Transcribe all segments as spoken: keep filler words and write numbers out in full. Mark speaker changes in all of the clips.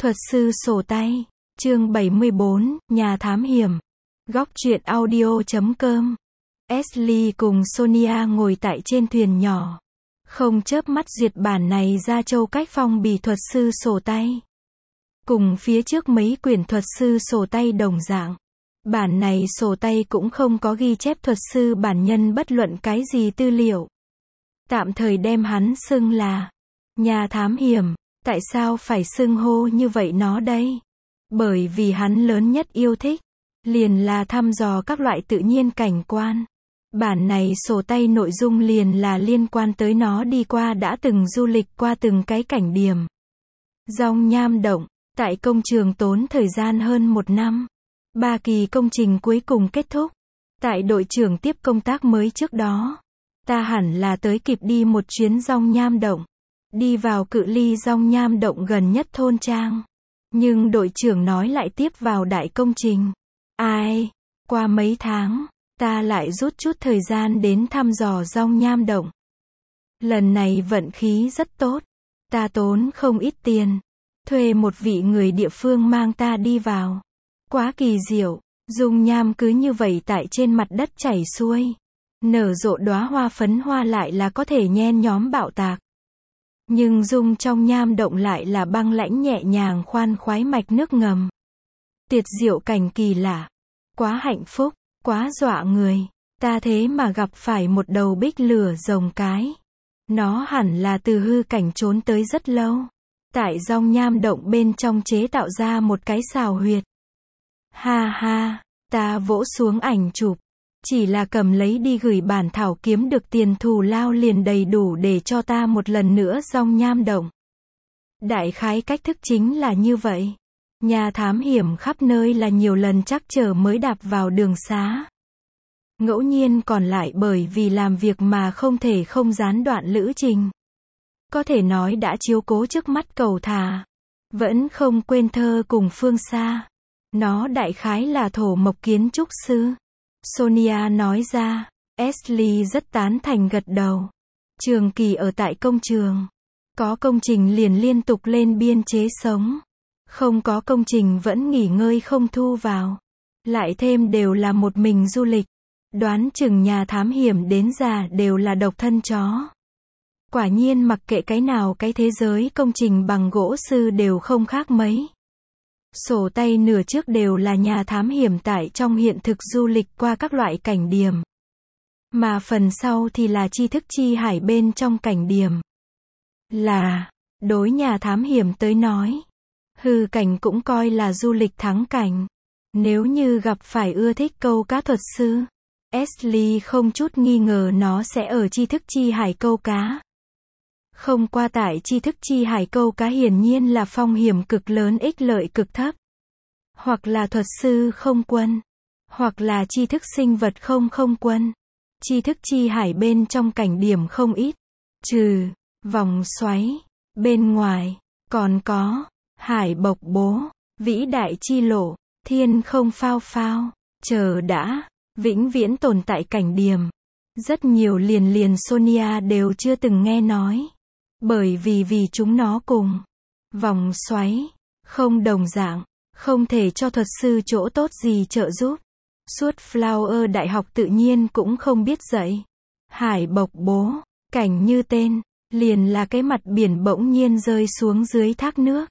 Speaker 1: Thuật sư sổ tay, chương bảy mươi bốn, nhà thám hiểm. Góc truyện audio chấm com. Ashley cùng Sonia ngồi tại trên thuyền nhỏ. Không chớp mắt duyệt bản này ra châu cách phong bì thuật sư sổ tay. Cùng phía trước mấy quyển thuật sư sổ tay đồng dạng. Bản này sổ tay cũng không có ghi chép thuật sư bản nhân bất luận cái gì tư liệu. Tạm thời đem hắn xưng là nhà thám hiểm. Tại sao phải xưng hô như vậy nó đây? Bởi vì hắn lớn nhất yêu thích liền là thăm dò các loại tự nhiên cảnh quan. Bản này sổ tay nội dung liền là liên quan tới nó đi qua đã từng du lịch qua từng cái cảnh điểm. Dòng Nham Động, tại công trường tốn thời gian hơn một năm. Ba kỳ công trình cuối cùng kết thúc. Tại đội trưởng tiếp công tác mới trước đó, ta hẳn là tới kịp đi một chuyến Dòng Nham Động. Đi vào cự ly Dòng Nham Động gần nhất thôn trang. Nhưng đội trưởng nói lại tiếp vào đại công trình. Ai, qua mấy tháng, ta lại rút chút thời gian đến thăm dò Dòng Nham Động. Lần này vận khí rất tốt. Ta tốn không ít tiền. Thuê một vị người địa phương mang ta đi vào. Quá kỳ diệu, dung nham cứ như vậy tại trên mặt đất chảy xuôi. Nở rộ đóa hoa phấn hoa lại là có thể nhen nhóm bạo tạc. Nhưng dung trong nham động lại là băng lãnh nhẹ nhàng khoan khoái mạch nước ngầm. Tuyệt diệu cảnh kỳ lạ. Quá hạnh phúc, quá dọa người. Ta thế mà gặp phải một đầu bích lửa rồng cái. Nó hẳn là từ hư cảnh trốn tới rất lâu. Tại Dòng Nham Động bên trong chế tạo ra một cái xào huyệt. Ha ha, ta vỗ xuống ảnh chụp. Chỉ là cầm lấy đi gửi bản thảo kiếm được tiền thù lao liền đầy đủ để cho ta một lần nữa Dòng Nham Động. Đại khái cách thức chính là như vậy. Nhà thám hiểm khắp nơi là nhiều lần chắc chờ mới đạp vào đường xá. Ngẫu nhiên còn lại bởi vì làm việc mà không thể không gián đoạn lữ trình. Có thể nói đã chiếu cố trước mắt cầu thả. Vẫn không quên thơ cùng phương xa. Nó đại khái là thổ mộc kiến trúc sư. Sonia nói ra. Ashley rất tán thành gật đầu. Trường kỳ ở tại công trường. Có công trình liền liên tục lên biên chế sống. Không có công trình vẫn nghỉ ngơi không thu vào. Lại thêm đều là một mình du lịch. Đoán chừng nhà thám hiểm đến già đều là độc thân chó. Quả nhiên mặc kệ cái nào cái thế giới công trình bằng gỗ sư đều không khác mấy. Sổ tay nửa trước đều là nhà thám hiểm tại trong hiện thực du lịch qua các loại cảnh điểm. Mà phần sau thì là tri thức chi hải bên trong cảnh điểm. Là, đối nhà thám hiểm tới nói. Hư cảnh cũng coi là du lịch thắng cảnh. Nếu như gặp phải ưa thích câu cá thuật sư. Ashley không chút nghi ngờ nó sẽ ở tri thức chi hải câu cá. Không qua tại tri thức chi hải câu cá hiển nhiên là phong hiểm cực lớn ích lợi cực thấp. Hoặc là thuật sư không quân. Hoặc là tri thức sinh vật không không quân. Tri thức chi hải bên trong cảnh điểm không ít. Trừ, vòng xoáy, bên ngoài, còn có, hải bộc bố, vĩ đại chi lộ, thiên không phao phao, chờ đã, vĩnh viễn tồn tại cảnh điểm. Rất nhiều liền liền Sonia đều chưa từng nghe nói. Bởi vì vì chúng nó cùng vòng xoáy không đồng dạng, không thể cho thuật sư chỗ tốt gì trợ giúp. Suốt Flower Đại học tự nhiên cũng không biết dạy. Hải bộc bố, cảnh như tên, liền là cái mặt biển bỗng nhiên rơi xuống dưới thác nước.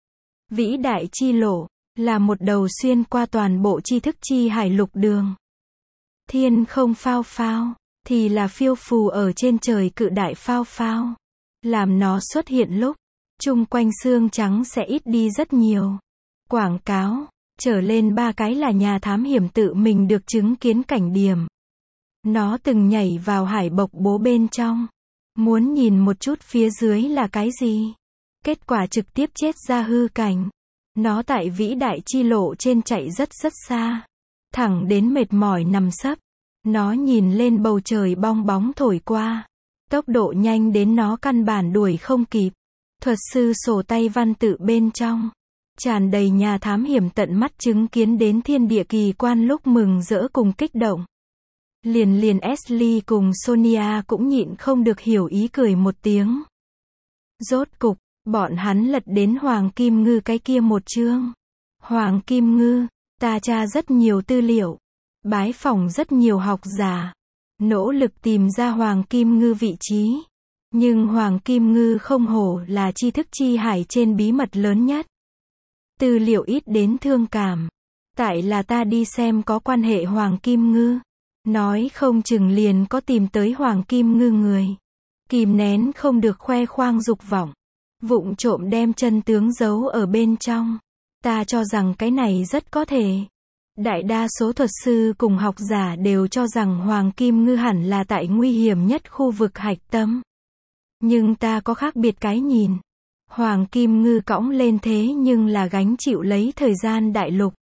Speaker 1: Vĩ đại chi lộ, là một đầu xuyên qua toàn bộ tri thức chi hải lục đường. Thiên không phao phao, thì là phiêu phù ở trên trời cự đại phao phao. Làm nó xuất hiện lúc, chung quanh xương trắng sẽ ít đi rất nhiều. Quảng cáo, trở lên ba cái là nhà thám hiểm tự mình được chứng kiến cảnh điểm. Nó từng nhảy vào hải bộc bố bên trong. Muốn nhìn một chút phía dưới là cái gì. Kết quả trực tiếp chết ra hư cảnh. Nó tại vĩ đại chi lộ trên chạy rất rất xa. Thẳng đến mệt mỏi nằm sấp. Nó nhìn lên bầu trời bong bóng thổi qua. Tốc độ nhanh đến nó căn bản đuổi không kịp. Thuật sư sổ tay văn tự bên trong. Tràn đầy nhà thám hiểm tận mắt chứng kiến đến thiên địa kỳ quan lúc mừng rỡ cùng kích động. Liền liền Ashley cùng Sonia cũng nhịn không được hiểu ý cười một tiếng. Rốt cục, Bọn hắn lật đến Hoàng Kim Ngư cái kia một chương. Hoàng Kim Ngư, ta tra rất nhiều tư liệu, bái phỏng rất nhiều học giả, nỗ lực tìm ra Hoàng Kim Ngư vị trí. Nhưng Hoàng Kim Ngư không hổ là tri thức chi hải trên bí mật lớn nhất. Tư liệu ít đến thương cảm. Tại là ta đi xem có quan hệ Hoàng Kim Ngư. Nói không chừng liền có tìm tới Hoàng Kim Ngư người. Kìm nén không được khoe khoang dục vọng. Vụng trộm đem chân tướng giấu ở bên trong. Ta cho rằng cái này rất có thể. Đại đa số thuật sư cùng học giả đều cho rằng Hoàng Kim Ngư hẳn là tại nguy hiểm nhất khu vực hạch tâm. Nhưng ta có khác biệt cái nhìn. Hoàng Kim Ngư cõng lên thế nhưng là gánh chịu lấy thời gian đại lục.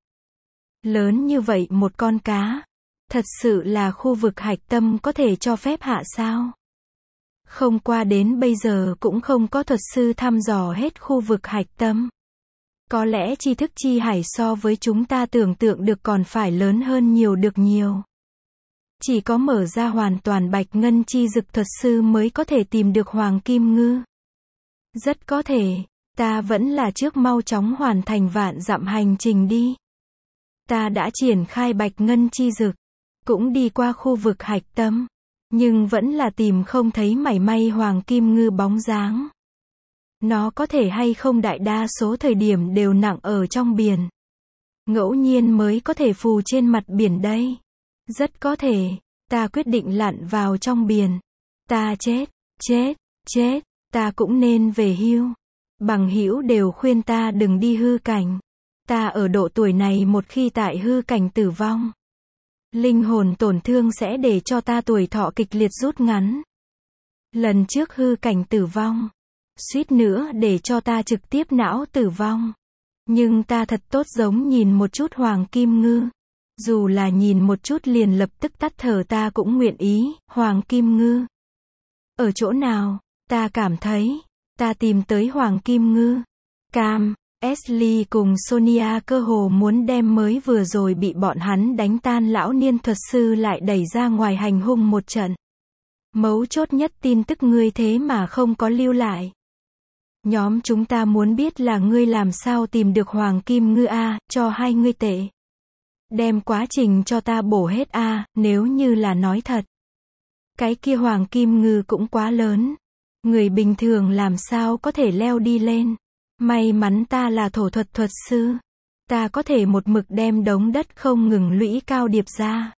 Speaker 1: Lớn như vậy một con cá. Thật sự là khu vực hạch tâm có thể cho phép hạ sao? Không qua đến bây giờ cũng không có thuật sư thăm dò hết khu vực hạch tâm. Có lẽ tri thức chi hải so với chúng ta tưởng tượng được còn phải lớn hơn nhiều được nhiều. Chỉ có mở ra hoàn toàn bạch ngân chi dực thuật sư mới có thể tìm được Hoàng Kim Ngư. Rất có thể, ta vẫn là trước mau chóng hoàn thành vạn dặm hành trình đi. Ta đã triển khai bạch ngân chi dực, cũng đi qua khu vực hạch tâm, nhưng vẫn là tìm không thấy mảy may Hoàng Kim Ngư bóng dáng. Nó có thể hay không đại đa số thời điểm đều nặng ở trong biển. Ngẫu nhiên mới có thể phù trên mặt biển đây. Rất có thể, ta quyết định lặn vào trong biển. Ta chết, chết, chết, ta cũng nên về hưu. Bằng hữu đều khuyên ta đừng đi hư cảnh. Ta ở độ tuổi này một khi tại hư cảnh tử vong, linh hồn tổn thương sẽ để cho ta tuổi thọ kịch liệt rút ngắn. Lần trước hư cảnh tử vong, suýt nữa để cho ta trực tiếp não tử vong. Nhưng ta thật tốt giống nhìn một chút Hoàng Kim Ngư. Dù là nhìn một chút liền lập tức tắt thở ta cũng nguyện ý. Hoàng Kim Ngư ở chỗ nào? Ta cảm thấy ta tìm tới Hoàng Kim Ngư. Cam, Ashley cùng Sonia cơ hồ muốn đem mới vừa rồi bị bọn hắn đánh tan lão niên thuật sư lại đẩy ra ngoài hành hung một trận. Mấu chốt nhất tin tức ngươi thế mà không có lưu lại. Nhóm chúng ta muốn biết là ngươi làm sao tìm được Hoàng Kim Ngư a, cho hai ngươi tệ. Đem quá trình cho ta bổ hết a, nếu như là nói thật. Cái kia Hoàng Kim Ngư cũng quá lớn. Người bình thường làm sao có thể leo đi lên. May mắn ta là thổ thuật thuật sư. Ta có thể một mực đem đống đất không ngừng lũy cao điệp ra.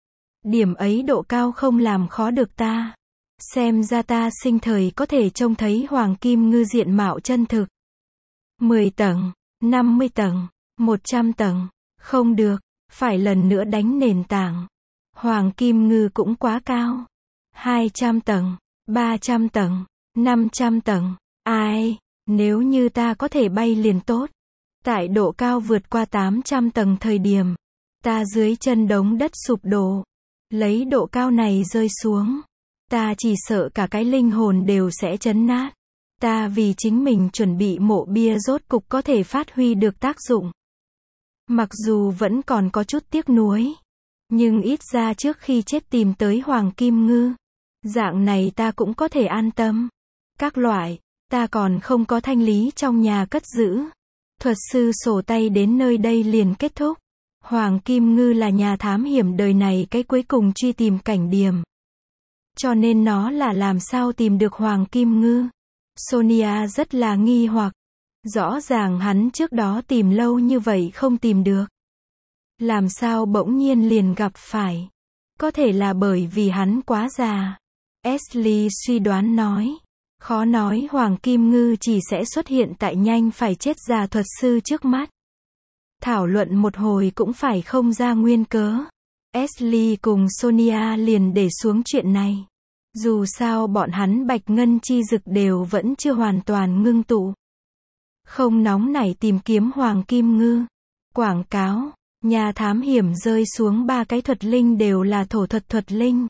Speaker 1: Điểm ấy độ cao không làm khó được ta. Xem ra ta sinh thời có thể trông thấy Hoàng Kim Ngư diện mạo chân thực. mười tầng, năm mươi tầng, một trăm tầng. Không được, phải lần nữa đánh nền tảng. Hoàng Kim Ngư cũng quá cao. hai trăm tầng, ba trăm tầng, năm trăm tầng. Ai, nếu như ta có thể bay liền tốt. Tại độ cao vượt qua tám trăm tầng thời điểm, ta dưới chân đống đất sụp đổ. Lấy độ cao này rơi xuống, ta chỉ sợ cả cái linh hồn đều sẽ chấn nát. Ta vì chính mình chuẩn bị mộ bia rốt cục có thể phát huy được tác dụng. Mặc dù vẫn còn có chút tiếc nuối, nhưng ít ra trước khi chết tìm tới Hoàng Kim Ngư, dạng này ta cũng có thể an tâm. Các loại, ta còn không có thanh lý trong nhà cất giữ. Thuật sư sổ tay đến nơi đây liền kết thúc. Hoàng Kim Ngư là nhà thám hiểm đời này cái cuối cùng truy tìm cảnh điểm. Cho nên nó là làm sao tìm được Hoàng Kim Ngư. Sonia rất là nghi hoặc. Rõ ràng hắn trước đó tìm lâu như vậy không tìm được. Làm sao bỗng nhiên liền gặp phải. Có thể là bởi vì hắn quá già. Ashley suy đoán nói. Khó nói Hoàng Kim Ngư chỉ sẽ xuất hiện tại nhanh phải chết già thuật sư trước mắt. Thảo luận một hồi cũng phải không ra nguyên cớ. Ashley cùng Sonia liền để xuống chuyện này. Dù sao bọn hắn bạch ngân chi dực đều vẫn chưa hoàn toàn ngưng tụ. Không nóng nảy tìm kiếm Hoàng Kim Ngư. Quảng cáo, nhà thám hiểm rơi xuống ba cái thuật linh đều là thổ thuật thuật linh.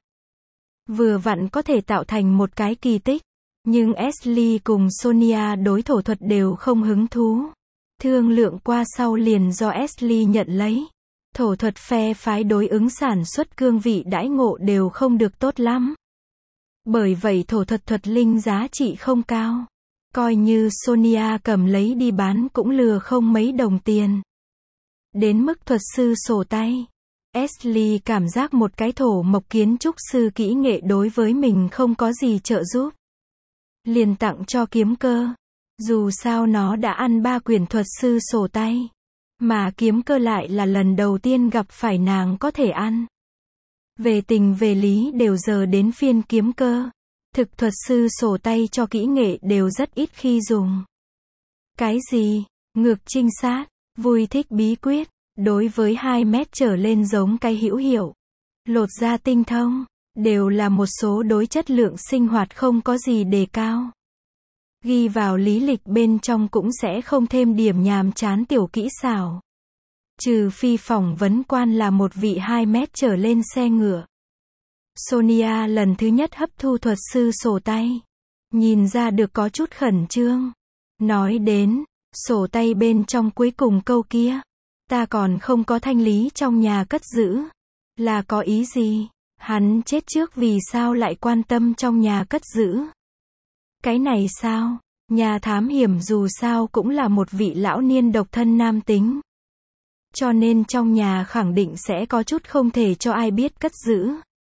Speaker 1: Vừa vặn có thể tạo thành một cái kỳ tích. Nhưng Ashley cùng Sonia đối thổ thuật đều không hứng thú. Thương lượng qua sau liền do Ashley nhận lấy. Thổ thuật phe phái đối ứng sản xuất cương vị đãi ngộ đều không được tốt lắm. Bởi vậy thổ thuật thuật linh giá trị không cao. Coi như Sonia cầm lấy đi bán cũng lừa không mấy đồng tiền. Đến mức thuật sư sổ tay. Ashley cảm giác một cái thổ mộc kiến trúc sư kỹ nghệ đối với mình không có gì trợ giúp. Liền tặng cho kiếm cơ. Dù sao nó đã ăn ba quyển thuật sư sổ tay. Mà kiếm cơ lại là lần đầu tiên gặp phải nàng có thể ăn. Về tình về lý đều giờ đến phiên kiếm cơ. Thực thuật sư sổ tay cho kỹ nghệ đều rất ít khi dùng. Cái gì? Ngược trinh sát, vui thích bí quyết, đối với hai mét trở lên giống cái hữu hiệu. Lột da tinh thông, đều là một số đối chất lượng sinh hoạt không có gì đề cao. Ghi vào lý lịch bên trong cũng sẽ không thêm điểm nhàm chán tiểu kỹ xảo. Trừ phi phỏng vấn quan là một vị hai mét trở lên xe ngựa. Sonia lần thứ nhất hấp thu thuật sư sổ tay. Nhìn ra được có chút khẩn trương. Nói đến, sổ tay bên trong cuối cùng câu kia. Ta còn không có thanh lý trong nhà cất giữ. Là có ý gì? Hắn chết trước vì sao lại quan tâm trong nhà cất giữ? Cái này sao? Nhà thám hiểm dù sao cũng là một vị lão niên độc thân nam tính. Cho nên trong nhà khẳng định sẽ có chút không thể cho ai biết cất giữ.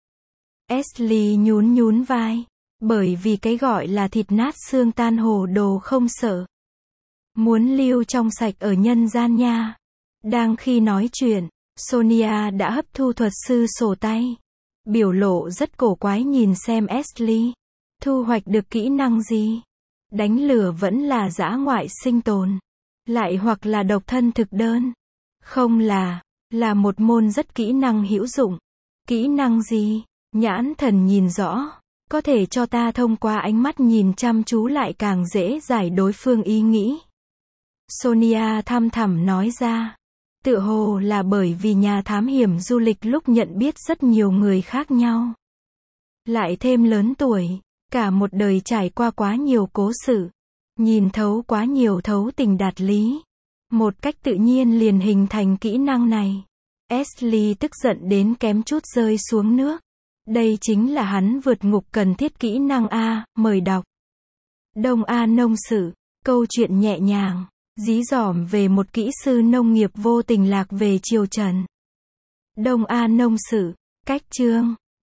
Speaker 1: Ashley nhún nhún vai. Bởi vì cái gọi là thịt nát xương tan hồ đồ không sợ. Muốn lưu trong sạch ở nhân gian nha. Đang khi nói chuyện, Sonia đã hấp thu thuật sư sổ tay. Biểu lộ rất cổ quái nhìn xem Ashley. Thu hoạch được kỹ năng gì? Đánh lửa vẫn là dã ngoại sinh tồn. Lại hoặc là độc thân thực đơn. Không là, là một môn rất kỹ năng hữu dụng. Kỹ năng gì? Nhãn thần nhìn rõ. Có thể cho ta thông qua ánh mắt nhìn chăm chú lại càng dễ giải đối phương ý nghĩ. Sonia thăm thẳm nói ra. Tựa hồ là bởi vì nhà thám hiểm du lịch lúc nhận biết rất nhiều người khác nhau. Lại thêm lớn tuổi, cả một đời trải qua quá nhiều cố sự. Nhìn thấu quá nhiều thấu tình đạt lý. Một cách tự nhiên liền hình thành kỹ năng này. Ashley tức giận đến kém chút rơi xuống nước. Đây chính là hắn vượt ngục cần thiết kỹ năng A, mời đọc. Đông A nông sự, câu chuyện nhẹ nhàng, dí dỏm về một kỹ sư nông nghiệp vô tình lạc về triều Trần. Đông A nông sự, cách chương.